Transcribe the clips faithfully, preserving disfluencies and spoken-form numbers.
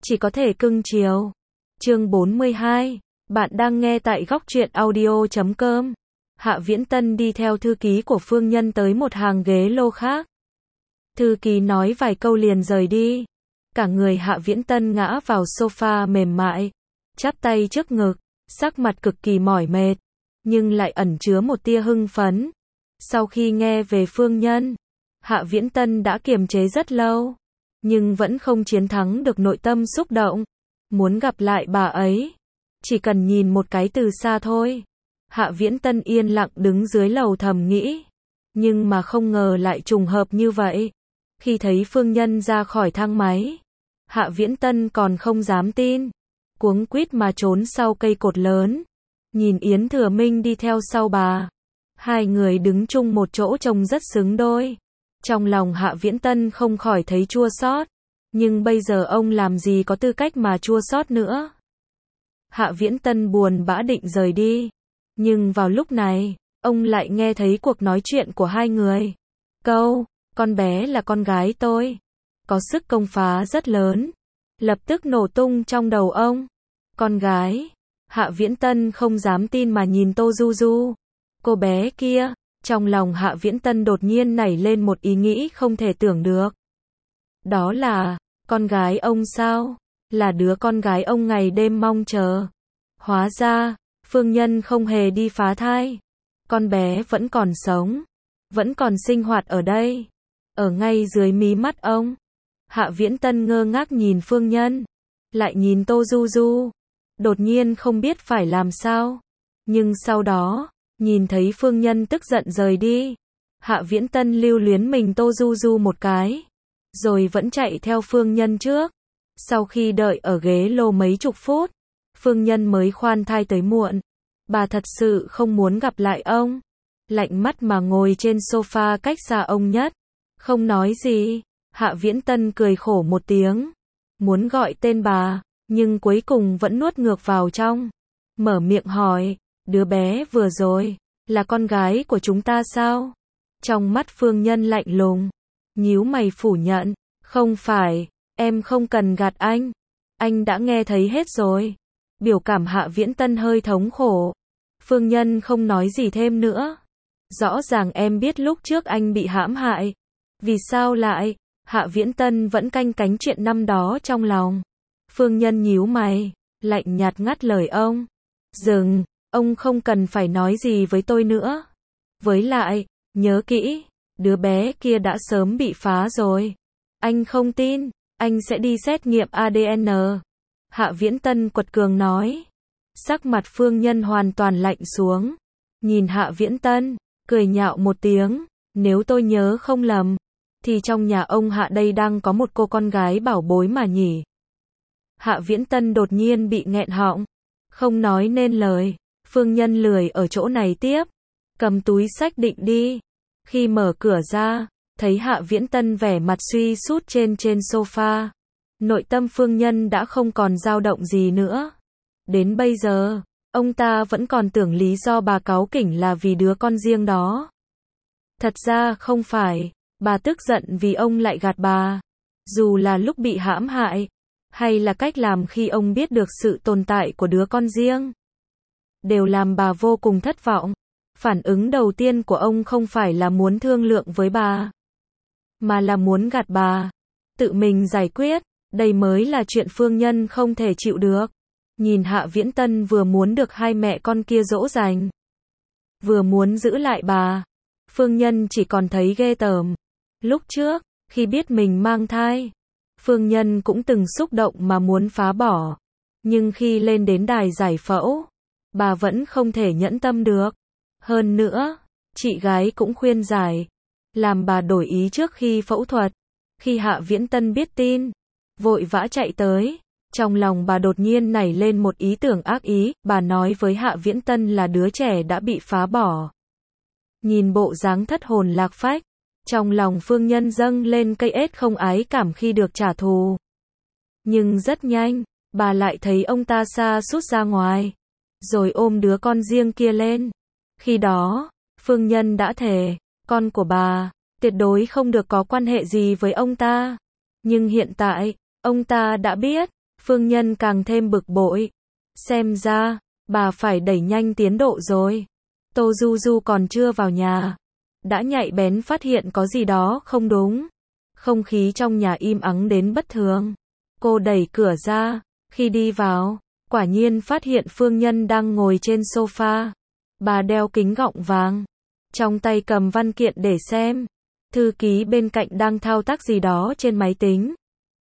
chỉ có thể cưng chiều. Chương bốn mươi hai, bạn đang nghe tại góc truyện audio chấm com. Hạ Viễn Tân đi theo thư ký của Phương Nhân tới một hàng ghế lô khác. Thư ký nói vài câu liền rời đi. Cả người Hạ Viễn Tân ngã vào sofa mềm mại, chắp tay trước ngực, sắc mặt cực kỳ mỏi mệt, nhưng lại ẩn chứa một tia hưng phấn. Sau khi nghe về Phương Nhân, Hạ Viễn Tân đã kiềm chế rất lâu, nhưng vẫn không chiến thắng được nội tâm xúc động, muốn gặp lại bà ấy. Chỉ cần nhìn một cái từ xa thôi. Hạ Viễn Tân yên lặng đứng dưới lầu thầm nghĩ, nhưng mà không ngờ lại trùng hợp như vậy. Khi thấy Phương Nhân ra khỏi thang máy, Hạ Viễn Tân còn không dám tin, cuống quýt mà trốn sau cây cột lớn, nhìn Yến Thừa Minh đi theo sau bà. Hai người đứng chung một chỗ trông rất xứng đôi. Trong lòng Hạ Viễn Tân không khỏi thấy chua xót, nhưng bây giờ ông làm gì có tư cách mà chua xót nữa. Hạ Viễn Tân buồn bã định rời đi, nhưng vào lúc này, ông lại nghe thấy cuộc nói chuyện của hai người. Câu, con bé là con gái tôi, có sức công phá rất lớn, lập tức nổ tung trong đầu ông. Con gái? Hạ Viễn Tân không dám tin mà nhìn Tô Du Du. Cô bé kia, trong lòng Hạ Viễn Tân đột nhiên nảy lên một ý nghĩ không thể tưởng được. Đó là, con gái ông sao? Là đứa con gái ông ngày đêm mong chờ. Hóa ra, Phương Nhân không hề đi phá thai. Con bé vẫn còn sống, vẫn còn sinh hoạt ở đây, ở ngay dưới mí mắt ông. Hạ Viễn Tân ngơ ngác nhìn Phương Nhân, lại nhìn Tô Du Du, đột nhiên không biết phải làm sao. Nhưng sau đó, nhìn thấy Phương Nhân tức giận rời đi, Hạ Viễn Tân lưu luyến mình Tô Du Du một cái, rồi vẫn chạy theo Phương Nhân trước. Sau khi đợi ở ghế lô mấy chục phút, Phương Nhân mới khoan thai tới muộn. Bà thật sự không muốn gặp lại ông, lạnh mắt mà ngồi trên sofa cách xa ông nhất, không nói gì. Hạ Viễn Tân cười khổ một tiếng, muốn gọi tên bà, nhưng cuối cùng vẫn nuốt ngược vào trong, mở miệng hỏi, đứa bé vừa rồi, là con gái của chúng ta sao? Trong mắt Phương Nhân lạnh lùng, nhíu mày phủ nhận, không phải, em không cần gạt anh, anh đã nghe thấy hết rồi. Biểu cảm Hạ Viễn Tân hơi thống khổ. Phương Nhân không nói gì thêm nữa. Rõ ràng em biết lúc trước anh bị hãm hại. Vì sao lại? Hạ Viễn Tân vẫn canh cánh chuyện năm đó trong lòng. Phương Nhân nhíu mày, lạnh nhạt ngắt lời ông. Dừng, ông không cần phải nói gì với tôi nữa. Với lại, nhớ kỹ, đứa bé kia đã sớm bị phá rồi. Anh không tin, anh sẽ đi xét nghiệm a đê en. Hạ Viễn Tân quật cường nói. Sắc mặt Phương Nhân hoàn toàn lạnh xuống, nhìn Hạ Viễn Tân, cười nhạo một tiếng, nếu tôi nhớ không lầm, thì trong nhà ông Hạ đây đang có một cô con gái bảo bối mà nhỉ. Hạ Viễn Tân đột nhiên bị nghẹn họng, không nói nên lời. Phương Nhân lười ở chỗ này tiếp, cầm túi xách định đi. Khi mở cửa ra, thấy Hạ Viễn Tân vẻ mặt suy sút trên trên sofa. Nội tâm Phương Nhân đã không còn dao động gì nữa. Đến bây giờ, ông ta vẫn còn tưởng lý do bà cáu kỉnh là vì đứa con riêng đó. Thật ra không phải, bà tức giận vì ông lại gạt bà. Dù là lúc bị hãm hại, hay là cách làm khi ông biết được sự tồn tại của đứa con riêng, đều làm bà vô cùng thất vọng. Phản ứng đầu tiên của ông không phải là muốn thương lượng với bà, mà là muốn gạt bà, tự mình giải quyết. Đây mới là chuyện Phương Nhân không thể chịu được. Nhìn Hạ Viễn Tân vừa muốn được hai mẹ con kia dỗ dành, vừa muốn giữ lại bà, Phương Nhân chỉ còn thấy ghê tởm. Lúc trước, khi biết mình mang thai, Phương Nhân cũng từng xúc động mà muốn phá bỏ. Nhưng khi lên đến đài giải phẫu, bà vẫn không thể nhẫn tâm được. Hơn nữa, chị gái cũng khuyên giải, làm bà đổi ý trước khi phẫu thuật. Khi Hạ Viễn Tân biết tin, vội vã chạy tới. Trong lòng bà đột nhiên nảy lên một ý tưởng ác ý, bà nói với Hạ Viễn Tân là đứa trẻ đã bị phá bỏ. Nhìn bộ dáng thất hồn lạc phách, trong lòng Phương Nhân dâng lên cây ết không ái cảm khi được trả thù. Nhưng rất nhanh, bà lại thấy ông ta sa sút ra ngoài, rồi ôm đứa con riêng kia lên. Khi đó, Phương Nhân đã thề, con của bà, tuyệt đối không được có quan hệ gì với ông ta. Nhưng hiện tại, ông ta đã biết, Phương Nhân càng thêm bực bội. Xem ra, bà phải đẩy nhanh tiến độ rồi. Tô Du Du còn chưa vào nhà, đã nhạy bén phát hiện có gì đó không đúng. Không khí trong nhà im ắng đến bất thường. Cô đẩy cửa ra, khi đi vào, quả nhiên phát hiện Phương Nhân đang ngồi trên sofa. Bà đeo kính gọng vàng, trong tay cầm văn kiện để xem. Thư ký bên cạnh đang thao tác gì đó trên máy tính.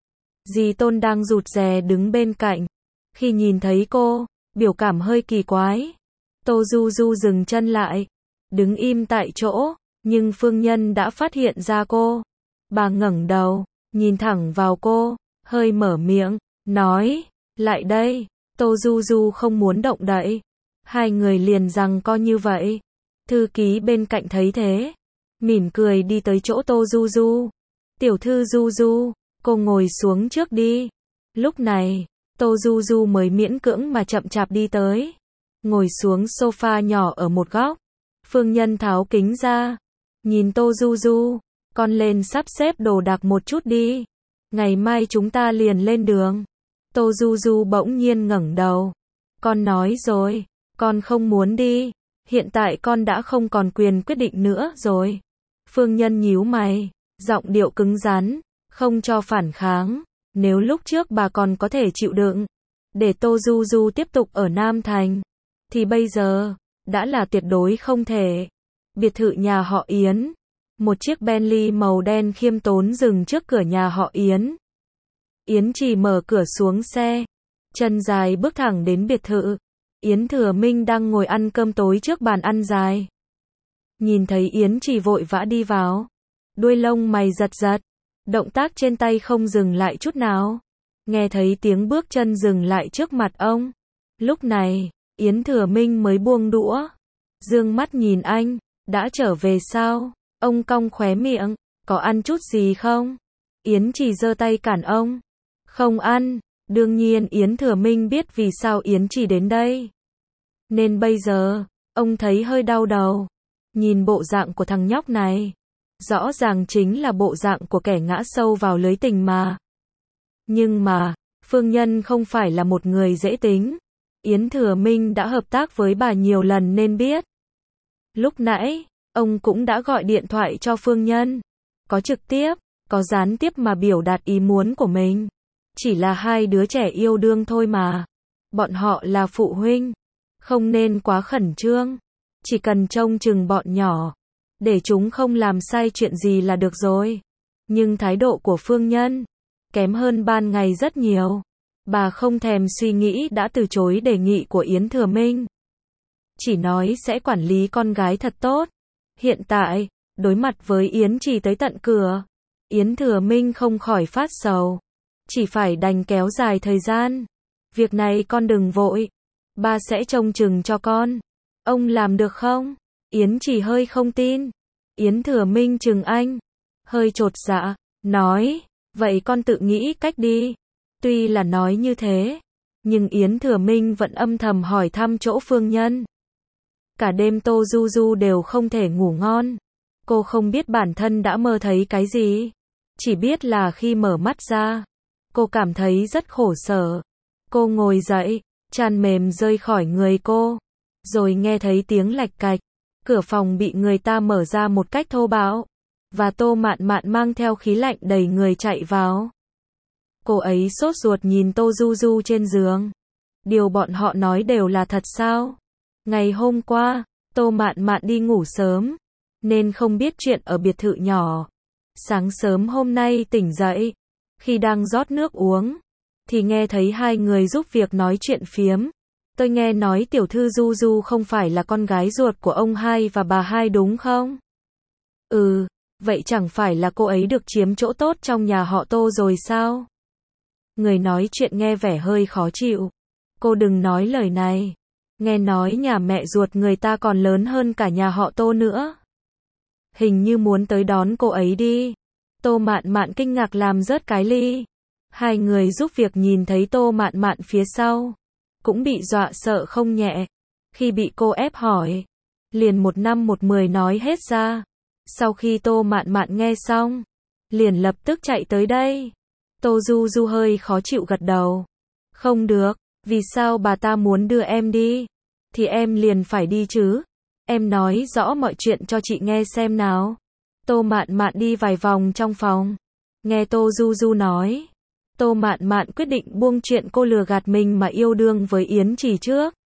Dì Tôn đang rụt rè đứng bên cạnh. Khi nhìn thấy cô, biểu cảm hơi kỳ quái. Tô Du Du dừng chân lại, đứng im tại chỗ, nhưng Phương Nhân đã phát hiện ra cô. Bà ngẩng đầu, nhìn thẳng vào cô, hơi mở miệng, nói, lại đây. Tô Du Du không muốn động đậy. Hai người liền giằng co như vậy. Thư ký bên cạnh thấy thế, mỉm cười đi tới chỗ Tô Du Du. Tiểu thư Du Du, cô ngồi xuống trước đi. Lúc này, Tô Du Du mới miễn cưỡng mà chậm chạp đi tới. Ngồi xuống sofa nhỏ ở một góc. Phương Nhân tháo kính ra. Nhìn Tô Du Du, con lên sắp xếp đồ đạc một chút đi. Ngày mai chúng ta liền lên đường. Tô Du Du bỗng nhiên ngẩng đầu. Con nói rồi, con không muốn đi. Hiện tại con đã không còn quyền quyết định nữa rồi. Phương Nhân nhíu mày, giọng điệu cứng rắn, không cho phản kháng. Nếu lúc trước bà còn có thể chịu đựng, để Tô Du Du tiếp tục ở Nam Thành, thì bây giờ, đã là tuyệt đối không thể. Biệt thự nhà họ Yến. Một chiếc Bentley màu đen khiêm tốn dừng trước cửa nhà họ Yến. Yến Trì mở cửa xuống xe, chân dài bước thẳng đến biệt thự. Yến Thừa Minh đang ngồi ăn cơm tối trước bàn ăn dài. Nhìn thấy Yến Trì vội vã đi vào, đuôi lông mày giật giật, động tác trên tay không dừng lại chút nào. Nghe thấy tiếng bước chân dừng lại trước mặt ông. Lúc này, Yến Thừa Minh mới buông đũa, dương mắt nhìn anh, đã trở về sao? Ông cong khóe miệng, có ăn chút gì không? Yến Trì giơ tay cản ông. Không ăn. Đương nhiên Yến Thừa Minh biết vì sao Yến Trì đến đây. Nên bây giờ, ông thấy hơi đau đầu. Nhìn bộ dạng của thằng nhóc này, rõ ràng chính là bộ dạng của kẻ ngã sâu vào lưới tình mà. Nhưng mà, Phương Nhân không phải là một người dễ tính. Yến Thừa Minh đã hợp tác với bà nhiều lần nên biết. Lúc nãy, ông cũng đã gọi điện thoại cho Phương Nhân. Có trực tiếp, có gián tiếp mà biểu đạt ý muốn của mình. Chỉ là hai đứa trẻ yêu đương thôi mà. Bọn họ là phụ huynh, không nên quá khẩn trương. Chỉ cần trông chừng bọn nhỏ, để chúng không làm sai chuyện gì là được rồi. Nhưng thái độ của Phương Nhân kém hơn ban ngày rất nhiều. Bà không thèm suy nghĩ đã từ chối đề nghị của Yến Thừa Minh. Chỉ nói sẽ quản lý con gái thật tốt. Hiện tại, đối mặt với Yến Trì tới tận cửa, Yến Thừa Minh không khỏi phát sầu. Chỉ phải đành kéo dài thời gian. Việc này con đừng vội. Ba sẽ trông chừng cho con. Ông làm được không? Yến Trì hơi không tin. Yến Thừa Minh chừng anh, hơi chột dạ, nói, vậy con tự nghĩ cách đi. Tuy là nói như thế, nhưng Yến Thừa Minh vẫn âm thầm hỏi thăm chỗ Phương Nhân. Cả đêm Tô Du Du đều không thể ngủ ngon. Cô không biết bản thân đã mơ thấy cái gì. Chỉ biết là khi mở mắt ra, cô cảm thấy rất khổ sở. Cô ngồi dậy, chăn mềm rơi khỏi người cô. Rồi nghe thấy tiếng lạch cạch. Cửa phòng bị người ta mở ra một cách thô bạo. Và Tô Mạn Mạn mang theo khí lạnh đầy người chạy vào. Cô ấy sốt ruột nhìn Tô Du Du trên giường. Điều bọn họ nói đều là thật sao? Ngày hôm qua, Tô Mạn Mạn đi ngủ sớm, nên không biết chuyện ở biệt thự nhỏ. Sáng sớm hôm nay tỉnh dậy, khi đang rót nước uống, thì nghe thấy hai người giúp việc nói chuyện phiếm. Tôi nghe nói tiểu thư Du Du không phải là con gái ruột của ông hai và bà hai đúng không? Ừ, vậy chẳng phải là cô ấy được chiếm chỗ tốt trong nhà họ Tô rồi sao? Người nói chuyện nghe vẻ hơi khó chịu. Cô đừng nói lời này. Nghe nói nhà mẹ ruột người ta còn lớn hơn cả nhà họ Tô nữa. Hình như muốn tới đón cô ấy đi. Tô Mạn Mạn kinh ngạc làm rớt cái ly. Hai người giúp việc nhìn thấy Tô Mạn Mạn phía sau, cũng bị dọa sợ không nhẹ. Khi bị cô ép hỏi, liền một năm một mười nói hết ra. Sau khi Tô Mạn Mạn nghe xong, liền lập tức chạy tới đây. Tô Du Du hơi khó chịu gật đầu. Không được, vì sao bà ta muốn đưa em đi? Thì em liền phải đi chứ. Em nói rõ mọi chuyện cho chị nghe xem nào. Tô Mạn Mạn đi vài vòng trong phòng. Nghe Tô Du Du nói. Tô Mạn Mạn quyết định buông chuyện cô lừa gạt mình mà yêu đương với Yến Trì trước.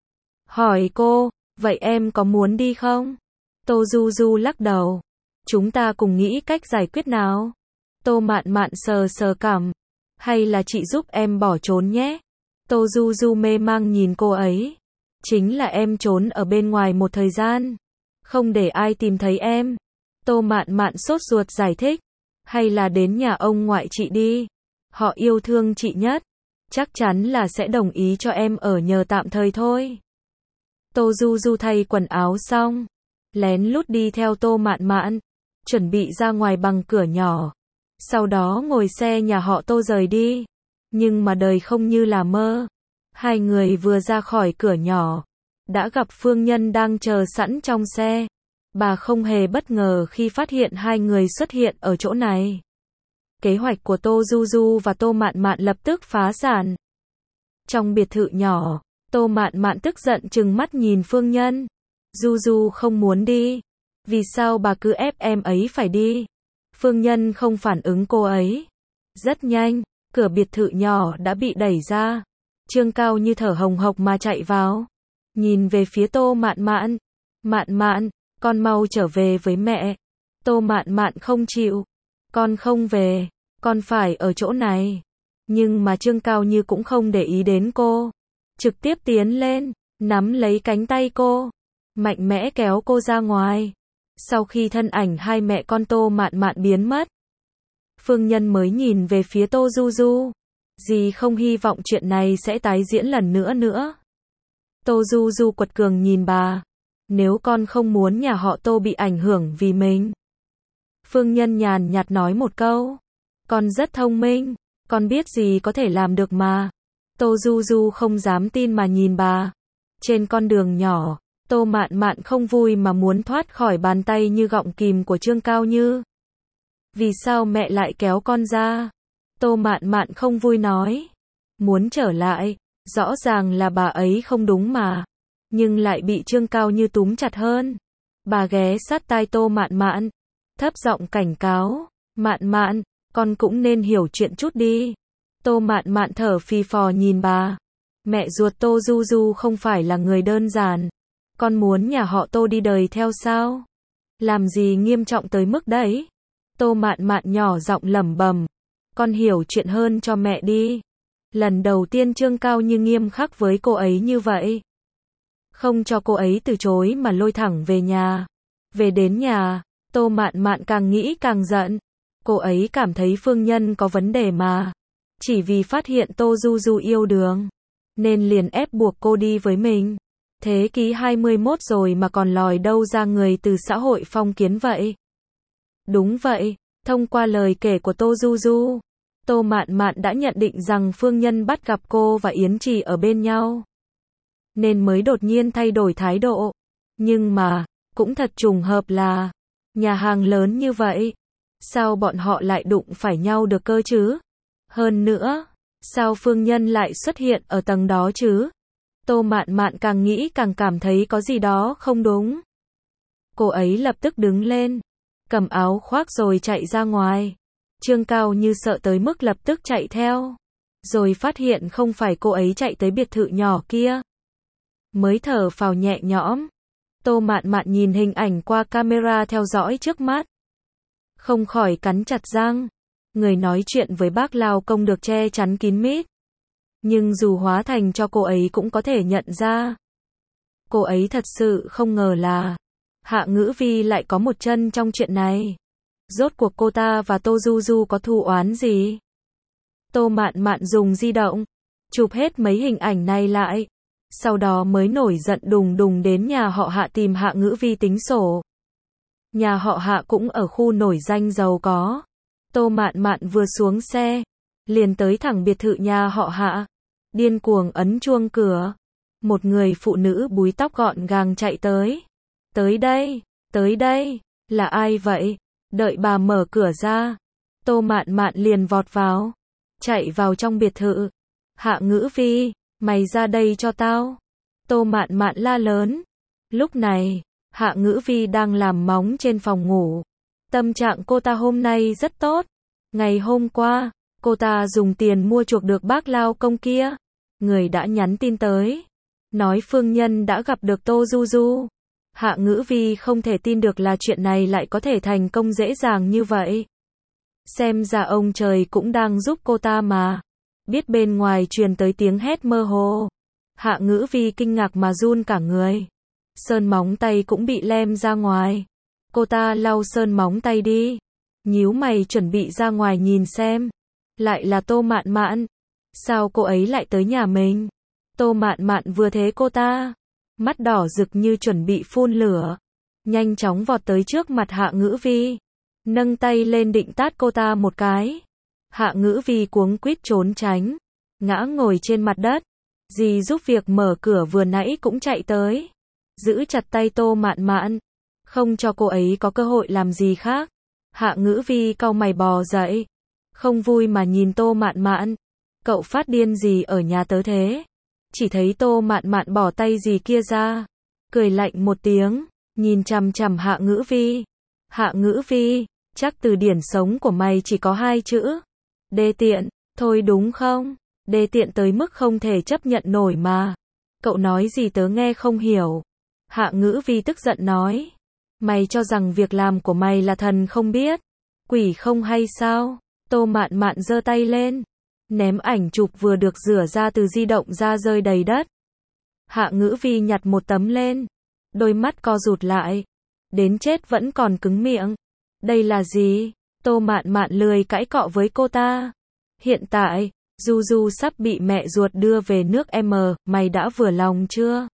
Hỏi cô, vậy em có muốn đi không? Tô Du Du lắc đầu. Chúng ta cùng nghĩ cách giải quyết nào. Tô Mạn Mạn sờ sờ cằm. Hay là chị giúp em bỏ trốn nhé. Tô Du Du mê mang nhìn cô ấy. Chính là em trốn ở bên ngoài một thời gian. Không để ai tìm thấy em. Tô Mạn Mạn sốt ruột giải thích. Hay là đến nhà ông ngoại chị đi. Họ yêu thương chị nhất. Chắc chắn là sẽ đồng ý cho em ở nhờ tạm thời thôi. Tô Du Du thay quần áo xong. Lén lút đi theo Tô Mạn Mạn. Chuẩn bị ra ngoài bằng cửa nhỏ. Sau đó ngồi xe nhà họ Tô rời đi. Nhưng mà đời không như là mơ. Hai người vừa ra khỏi cửa nhỏ. Đã gặp Phương Nhân đang chờ sẵn trong xe. Bà không hề bất ngờ khi phát hiện hai người xuất hiện ở chỗ này. Kế hoạch của Tô Du Du và Tô Mạn Mạn lập tức phá sản. Trong biệt thự nhỏ, Tô Mạn Mạn tức giận trừng mắt nhìn Phương Nhân. Du Du không muốn đi. Vì sao bà cứ ép em ấy phải đi? Phương Nhân không phản ứng cô ấy. Rất nhanh, cửa biệt thự nhỏ đã bị đẩy ra. Trương Cao như thở hồng hộc mà chạy vào. Nhìn về phía Tô Mạn Mạn. Mạn Mạn, con mau trở về với mẹ. Tô Mạn Mạn không chịu. Con không về, con phải ở chỗ này. Nhưng mà Trương Cao như cũng không để ý đến cô. Trực tiếp tiến lên, nắm lấy cánh tay cô. Mạnh mẽ kéo cô ra ngoài. Sau khi thân ảnh hai mẹ con Tô Mạn Mạn biến mất. Phương Nhân mới nhìn về phía Tô Du Du. Dì không hy vọng chuyện này sẽ tái diễn lần nữa nữa. Tô Du Du quật cường nhìn bà. Nếu con không muốn nhà họ Tô bị ảnh hưởng vì mình. Phương Nhân nhàn nhạt nói một câu. Con rất thông minh. Con biết gì có thể làm được mà. Tô Du Du không dám tin mà nhìn bà. Trên con đường nhỏ, Tô Mạn Mạn không vui mà muốn thoát khỏi bàn tay như gọng kìm của Trương Cao Như. Vì sao mẹ lại kéo con ra? Tô Mạn Mạn không vui nói. Muốn trở lại, rõ ràng là bà ấy không đúng mà. Nhưng lại bị Trương Cao Như túm chặt hơn. Bà ghé sát tai Tô Mạn Mạn. Thấp giọng cảnh cáo. Mạn Mạn, con cũng nên hiểu chuyện chút đi. Tô Mạn Mạn thở phì phò nhìn bà. Mẹ ruột Tô Du Du không phải là người đơn giản. Con muốn nhà họ Tô đi đời theo sao? Làm gì nghiêm trọng tới mức đấy? Tô Mạn Mạn nhỏ giọng lẩm bẩm. Con hiểu chuyện hơn cho mẹ đi. Lần đầu tiên Trương Cao Như nghiêm khắc với cô ấy như vậy. Không cho cô ấy từ chối mà lôi thẳng về nhà. Về đến nhà, Tô Mạn Mạn càng nghĩ càng giận. Cô ấy cảm thấy Phương Nhân có vấn đề mà. Chỉ vì phát hiện Tô Du Du yêu đương. Nên liền ép buộc cô đi với mình. Thế kỷ hai mươi mốt rồi mà còn lòi đâu ra người từ xã hội phong kiến vậy? Đúng vậy, thông qua lời kể của Tô Du Du, Tô Mạn Mạn đã nhận định rằng Phương Nhân bắt gặp cô và Yến Trì ở bên nhau. Nên mới đột nhiên thay đổi thái độ. Nhưng mà, cũng thật trùng hợp là, nhà hàng lớn như vậy, sao bọn họ lại đụng phải nhau được cơ chứ? Hơn nữa, sao Phương Nhân lại xuất hiện ở tầng đó chứ? Tô Mạn Mạn càng nghĩ càng cảm thấy có gì đó không đúng. Cô ấy lập tức đứng lên, cầm áo khoác rồi chạy ra ngoài. Trương Cao Như sợ tới mức lập tức chạy theo. Rồi phát hiện không phải cô ấy chạy tới biệt thự nhỏ kia. Mới thở phào nhẹ nhõm. Tô Mạn Mạn nhìn hình ảnh qua camera theo dõi trước mắt. Không khỏi cắn chặt răng. Người nói chuyện với bác lao công được che chắn kín mít. Nhưng dù hóa thành cho cô ấy cũng có thể nhận ra. Cô ấy thật sự không ngờ là Hạ Ngữ Vi lại có một chân trong chuyện này. Rốt cuộc cô ta và Tô Du Du có thù oán gì? Tô Mạn Mạn dùng di động, chụp hết mấy hình ảnh này lại. Sau đó mới nổi giận đùng đùng đến nhà họ Hạ tìm Hạ Ngữ Vi tính sổ. Nhà họ Hạ cũng ở khu nổi danh giàu có. Tô Mạn Mạn vừa xuống xe, liền tới thẳng biệt thự nhà họ Hạ. Điên cuồng ấn chuông cửa. Một người phụ nữ búi tóc gọn gàng chạy tới. Tới đây, tới đây, là ai vậy? Đợi bà mở cửa ra. Tô Mạn Mạn liền vọt vào. Chạy vào trong biệt thự. Hạ Ngữ Vi, mày ra đây cho tao. Tô Mạn Mạn la lớn. Lúc này, Hạ Ngữ Vi đang làm móng trên phòng ngủ. Tâm trạng cô ta hôm nay rất tốt. Ngày hôm qua, cô ta dùng tiền mua chuộc được bác lao công kia. Người đã nhắn tin tới. Nói Phương Nhân đã gặp được Tô Du Du. Hạ Ngữ Vi không thể tin được là chuyện này lại có thể thành công dễ dàng như vậy. Xem ra ông trời cũng đang giúp cô ta mà. Biết bên ngoài truyền tới tiếng hét mơ hồ. Hạ Ngữ Vi kinh ngạc mà run cả người. Sơn móng tay cũng bị lem ra ngoài. Cô ta lau sơn móng tay đi. Nhíu mày chuẩn bị ra ngoài nhìn xem. Lại là Tô Mạn Mạn. Sao cô ấy lại tới nhà mình? Tô Mạn Mạn vừa thấy cô ta, mắt đỏ rực như chuẩn bị phun lửa. Nhanh chóng vọt tới trước mặt Hạ Ngữ Vi. Nâng tay lên định tát cô ta một cái. Hạ Ngữ Vi cuống quýt trốn tránh. Ngã ngồi trên mặt đất. Dì giúp việc mở cửa vừa nãy cũng chạy tới. Giữ chặt tay Tô Mạn Mạn. Không cho cô ấy có cơ hội làm gì khác. Hạ Ngữ Vi cau mày bò dậy. Không vui mà nhìn Tô Mạn Mạn. Cậu phát điên gì ở nhà tớ thế? Chỉ thấy Tô Mạn Mạn bỏ tay gì kia ra. Cười lạnh một tiếng. Nhìn chằm chằm Hạ Ngữ Vi. Hạ Ngữ Vi, chắc từ điển sống của mày chỉ có hai chữ. Đê tiện, thôi đúng không? Đê tiện tới mức không thể chấp nhận nổi mà. Cậu nói gì tớ nghe không hiểu. Hạ Ngữ Vi tức giận nói. Mày cho rằng việc làm của mày là thần không biết, quỷ không hay sao? Tô Mạn Mạn giơ tay lên. Ném ảnh chụp vừa được rửa ra từ di động ra rơi đầy đất. Hạ Ngữ Vi nhặt một tấm lên. Đôi mắt co rụt lại. Đến chết vẫn còn cứng miệng. Đây là gì? Tô Mạn Mạn lười cãi cọ với cô ta. Hiện tại, Du Du sắp bị mẹ ruột đưa về nước M, mày đã vừa lòng chưa?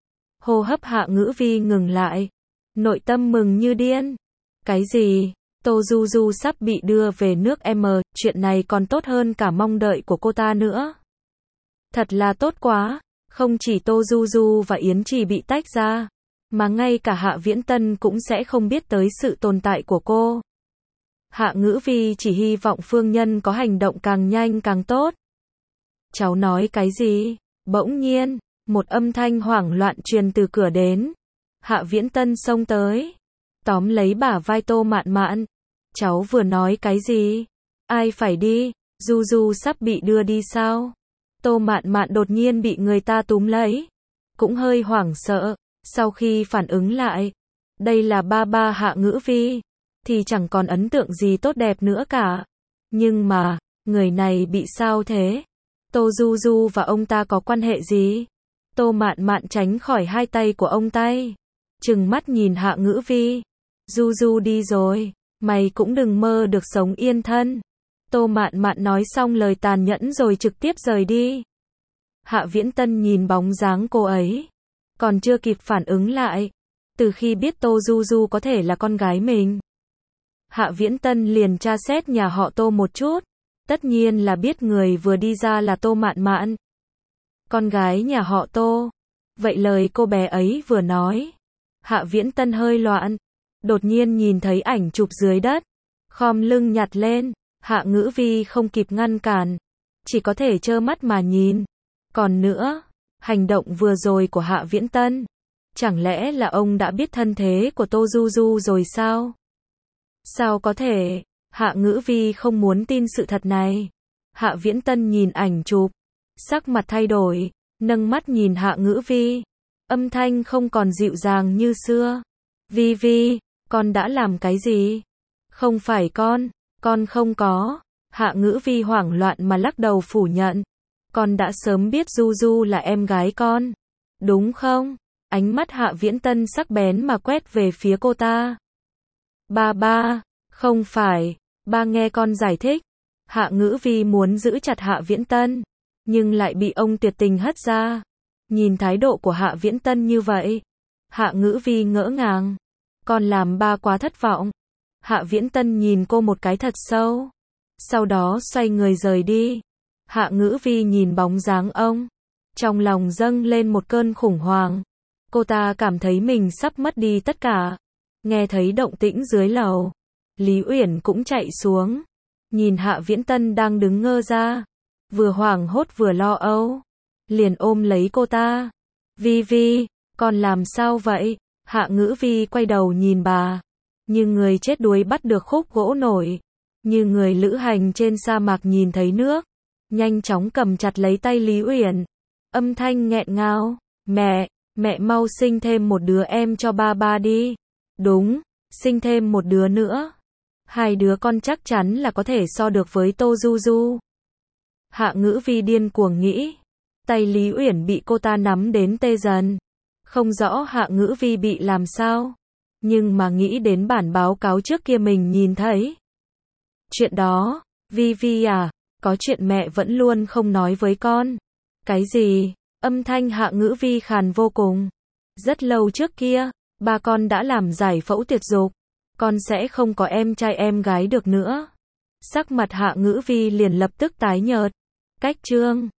Hô hấp Hạ Ngữ Vi ngừng lại. Nội tâm mừng như điên. Cái gì? Tô Du Du sắp bị đưa về nước M, chuyện này còn tốt hơn cả mong đợi của cô ta nữa. Thật là tốt quá, không chỉ Tô Du Du và Yến Trì bị tách ra, mà ngay cả Hạ Viễn Tân cũng sẽ không biết tới sự tồn tại của cô. Hạ Ngữ Vi chỉ hy vọng Phương Nhân có hành động càng nhanh càng tốt. Cháu nói cái gì? Bỗng nhiên, một âm thanh hoảng loạn truyền từ cửa đến. Hạ Viễn Tân xông tới, tóm lấy bả vai Tô Mạn Mạn. Cháu vừa nói cái gì? Ai phải đi? Du Du sắp bị đưa đi sao? Tô Mạn Mạn đột nhiên bị người ta túm lấy, cũng hơi hoảng sợ. Sau khi phản ứng lại, đây là ba ba Hạ Ngữ Vi, thì chẳng còn ấn tượng gì tốt đẹp nữa cả. Nhưng mà, người này bị sao thế? Tô Du Du và ông ta có quan hệ gì? Tô Mạn Mạn tránh khỏi hai tay của ông tay, trừng mắt nhìn Hạ Ngữ Vi. Du Du đi rồi, mày cũng đừng mơ được sống yên thân. Tô Mạn Mạn nói xong lời tàn nhẫn rồi trực tiếp rời đi. Hạ Viễn Tân nhìn bóng dáng cô ấy, còn chưa kịp phản ứng lại. Từ khi biết Tô Du Du có thể là con gái mình, Hạ Viễn Tân liền tra xét nhà họ Tô một chút. Tất nhiên là biết người vừa đi ra là Tô Mạn Mạn, con gái nhà họ Tô. Vậy lời cô bé ấy vừa nói, Hạ Viễn Tân hơi loạn. Đột nhiên nhìn thấy ảnh chụp dưới đất, khom lưng nhặt lên. Hạ Ngữ Vi không kịp ngăn cản, chỉ có thể trơ mắt mà nhìn. Còn nữa, hành động vừa rồi của Hạ Viễn Tân, chẳng lẽ là ông đã biết thân thế của Tô Du Du rồi sao? Sao có thể? Hạ Ngữ Vi không muốn tin sự thật này. Hạ Viễn Tân nhìn ảnh chụp, sắc mặt thay đổi, nâng mắt nhìn Hạ Ngữ Vi, âm thanh không còn dịu dàng như xưa. Vi Vi, con đã làm cái gì? Không phải con, con không có. Hạ Ngữ Vi hoảng loạn mà lắc đầu phủ nhận. Con đã sớm biết Du Du là em gái con, đúng không? Ánh mắt Hạ Viễn Tân sắc bén mà quét về phía cô ta. Ba ba, không phải, ba nghe con giải thích. Hạ Ngữ Vi muốn giữ chặt Hạ Viễn Tân, nhưng lại bị ông tuyệt tình hất ra. Nhìn thái độ của Hạ Viễn Tân như vậy, Hạ Ngữ Vi ngỡ ngàng. Con làm ba quá thất vọng. Hạ Viễn Tân nhìn cô một cái thật sâu, sau đó xoay người rời đi. Hạ Ngữ Vi nhìn bóng dáng ông, trong lòng dâng lên một cơn khủng hoảng. Cô ta cảm thấy mình sắp mất đi tất cả. Nghe thấy động tĩnh dưới lầu, Lý Uyển cũng chạy xuống, nhìn Hạ Viễn Tân đang đứng ngơ ra. vừa hoảng hốt vừa lo âu. Liền ôm lấy cô ta. Vi Vi, con làm sao vậy? Hạ Ngữ Vi quay đầu nhìn bà. Như người chết đuối bắt được khúc gỗ nổi. Như người lữ hành trên sa mạc nhìn thấy nước. Nhanh chóng cầm chặt lấy tay Lý Uyển. Âm thanh nghẹn ngào. Mẹ, mẹ mau sinh thêm một đứa em cho ba ba đi. Đúng, sinh thêm một đứa nữa. Hai đứa con chắc chắn là có thể so được với Tô Du Du. Hạ Ngữ Vi điên cuồng nghĩ. Tay Lý Uyển bị cô ta nắm đến tê dần. Không rõ Hạ Ngữ Vi bị làm sao. Nhưng mà nghĩ đến bản báo cáo trước kia mình nhìn thấy. Chuyện đó, Vi Vi à, có chuyện mẹ vẫn luôn không nói với con. Cái gì? Âm thanh Hạ Ngữ Vi khàn vô cùng. Rất lâu trước kia, ba con đã làm giải phẫu tuyệt dục. Con sẽ không có em trai em gái được nữa. Sắc mặt Hạ Ngữ Vi liền lập tức tái nhợt. Cách chương